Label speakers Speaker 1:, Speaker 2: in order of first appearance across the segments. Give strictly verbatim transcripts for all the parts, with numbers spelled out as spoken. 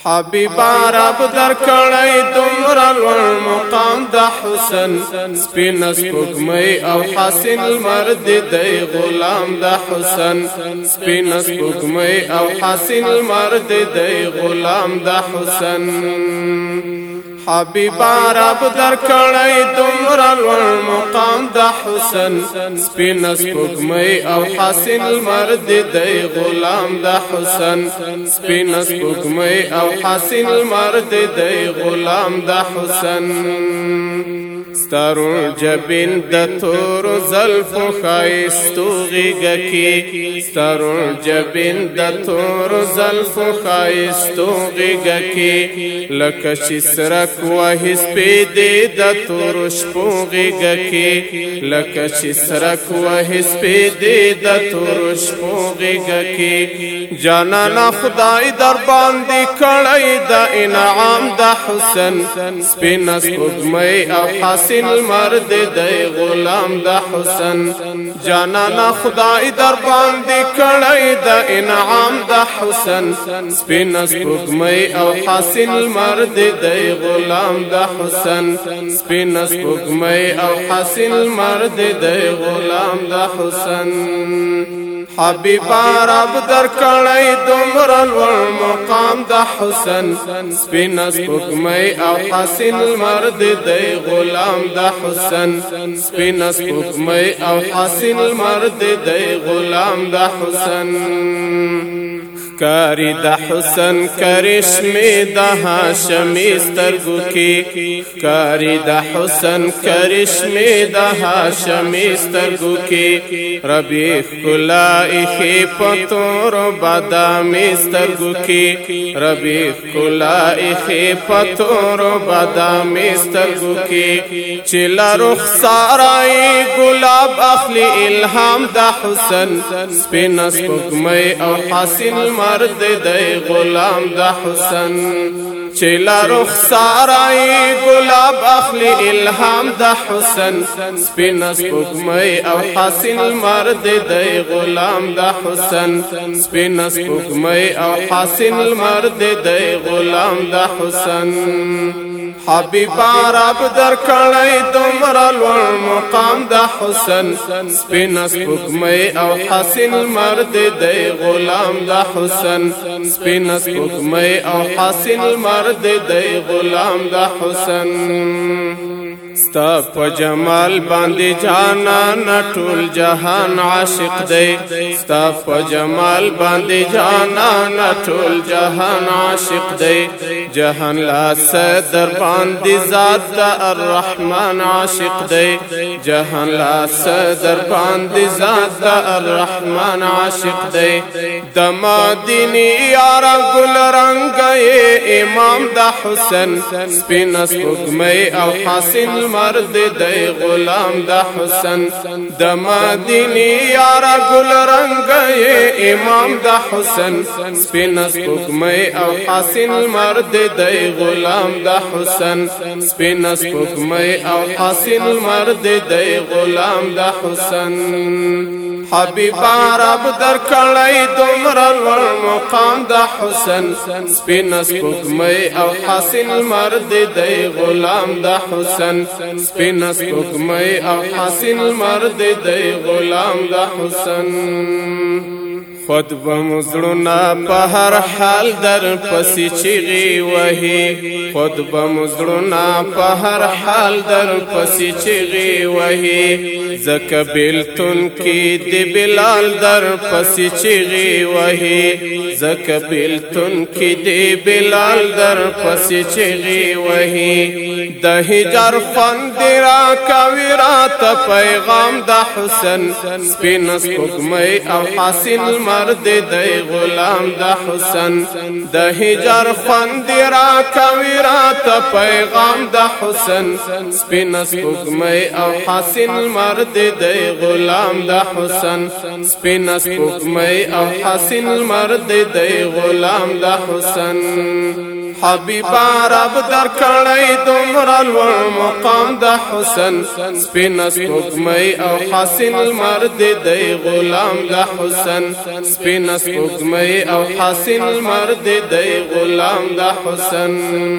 Speaker 1: حبیبا رب در کړی دومره لوړ مقام د حسن سپین سپوږمۍ او حسین المرد دی غلام د حسن سپین سپوږمۍ او حسین المرد دی غلام د حسن حبیبا رب در کړی دومره لوړ مقام د حسن سپین سپوږمۍ او حسین المرد دی غلام د حسن سپین سپوږمۍ او حسین المرد دی غلام د حسن ستارو جبین د تور زلفو ښایستو غیږه کې ستارو جبین د تور زلفو ښایستو غیږه کې لکه چې سرک وهي سپیدې د تور شپو غیږه کې لکه چې سرک وهي سپیدې د تور شپو غیږه کې جانانه خدای در باندې کړی د انعام د حسن سپین سپوږمۍ او حسین المرد دی غلام د حسن جانانا خدای در باندې کړی د انعام د حسن سپین سپوږمۍ او حسین المرد دی غلام د حسن سپین سپوږمۍ او حسین المرد دی غلام د حسن حبیبا رب در کړی دومره لوړ مقام د حسن سپین سپوږمۍ او حسین المرد دی غلام د حسن سپین سپوږمۍ او حسین المرد دی غلام د حسن کاری د حسن کرشمه د هاشمی سترګو کې کاری د حسن کرشمه د هاشمی سترګو کې ربي خلائخه پتور بادامي سترګو کې ربي خلائخه پتور بادامي سترګو کې چې لا رخسارای ګلاب اخلي الهام د حسن سپین سپوږمۍ او حسین مرد دی غلام د حسن چې لا رخسارای ګلاب اخلي الهام د حسن سپین سپوږمۍ او حسین مرد دی غلام د حسن سپین سپوږمۍ او حسین مرد دی غلام د حسن حبیبا رب در کړی دومره لوړ مقام د حسن سپین سپوږمۍ او حسین المرد دی غلام د حسن سپین سپوږمۍ او حسین المرد دی غلام د حسن ستا په جمال باندې جانان ټول جهان عاشق دی ستا په جمال باندې جانان ټول جهان عاشق دی جهان لا صدر باندې ذات الرحمن عاشق دی جهان لا صدر باندې ذات الرحمن عاشق دی د مدینه یار ګل رنگ امام د حسن سپین سپوږمۍ او حسین المرد دی غلام د حسن د مدینه یار ګل رنگ امام د حسن سپین سپوږمۍ او حسین المرد دی غلام د حسن سپین سپوږمۍ او حسین المرد دی غلام د حسن حبیبا رب در کړی دومره لوړ مقام د حسن سپین سپوږمۍ او حسین المرد دی غلام د حسن سپین سپوږمۍ او حسین المرد دی غلام د حسن خود بمزړونا په هر حال در پسې چیغي وهي خود بمزړونا په هر حال در پسې چیغي وهي زکه بیلتون کې د بلال در پسې چیغي وهي زکه بیلتون کې د بلال در پسې چیغي وهي د هجر خوند را کوي رات پیغام د حسن سپین سپوږمۍ او حسین مرد دی غلام د حسن د هجر خوند را کوي رات پیغام د حسن سپین سپوږمۍ او حسین مرد دی غلام د حسن سپین سپوږمۍ او حسین مرد دی غلام د حسن حبیبا رب در کړی دومره لوړ مقام د حسن سپینه سپوږمۍ او حسین لمر دی غلام د حسن سپینه سپوږمۍ او حسین لمر دی غلام د حسن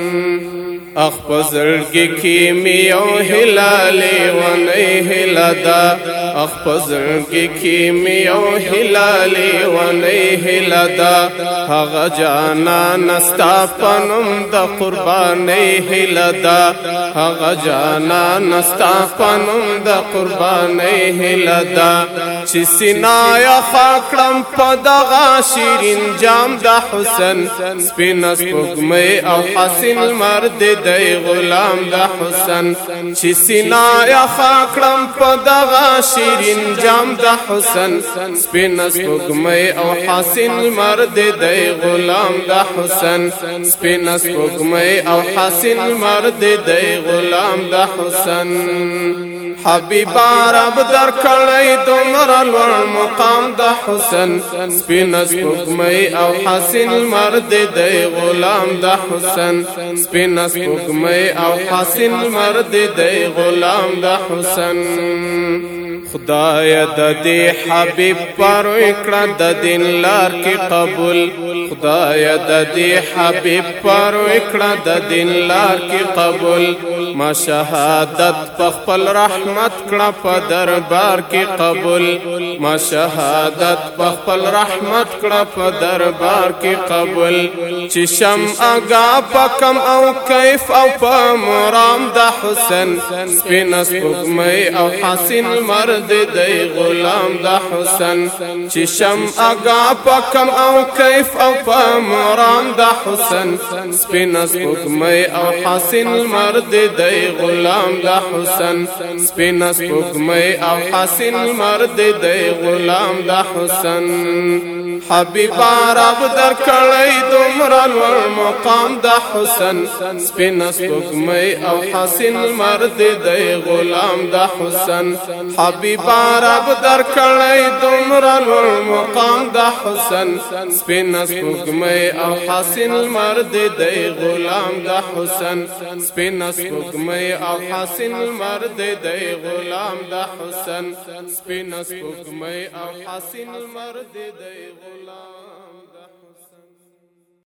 Speaker 1: اخ په زړګي کې مې یو هیله لیونۍ هیله ده اخ په زړګي کې مې یو هیله لیونۍ هیله ده هغه جانان ستا په نوم د قربانۍ هیله ده هغه جانان ستا په نوم د قربانۍ هیله ده چې سینا یخه کړم په دغه شیرین جام د حسن سپینه سپوږمۍ او حسین لمر دی غلام د حسن چې سینا یخه کړم په دغه شیرین جام د حسن سپینه سپوږمۍ او حسین لمر دی غلام د حسن سپینه سپوږمۍ او حسین لمر دی غلام د حسن حبیبا رب در کړی دومره لوړ مقام د حسن سپینه سپوږمۍ او حسین لمر دی غلام د حسن سپینه سپوږمۍ او حسین لمر دی غلام د حسن خدای د دې حبیب پر کړه د دین لار کې قبول خدای د دې حبیب پر کړه د دین لار کې قبول ما شهادت په خپل رحمت کړه په دربار کې قبول ما شهادت په خپل رحمت کړه په دربار کې قبول چې شم اگا پکم او کیف او په مرام د حسن سپینه سپوږمۍ او حسین لمر دی غلام د حسن چې شم اگا پکم او کیف او په مرام د حسن سپینه سپوږمۍ او حسین لمر دی غلام د حسن سپینه سپوږمۍ او حسین لمر دی غلام د حسن حبیبا رب در کړی دومره لوړ مقام د حسن سپینه سپوږمۍ او حسین لمر دی غلام د حسن حبیبا رب در کړی دومره لوړ مقام د حسن سپینه سپوږمۍ او حسین لمر دی غلام د حسن سپینه سپوږمۍ او حسین لمر دی غلام د حسن سپینه سپوږمۍ او حسین لمر دی غلام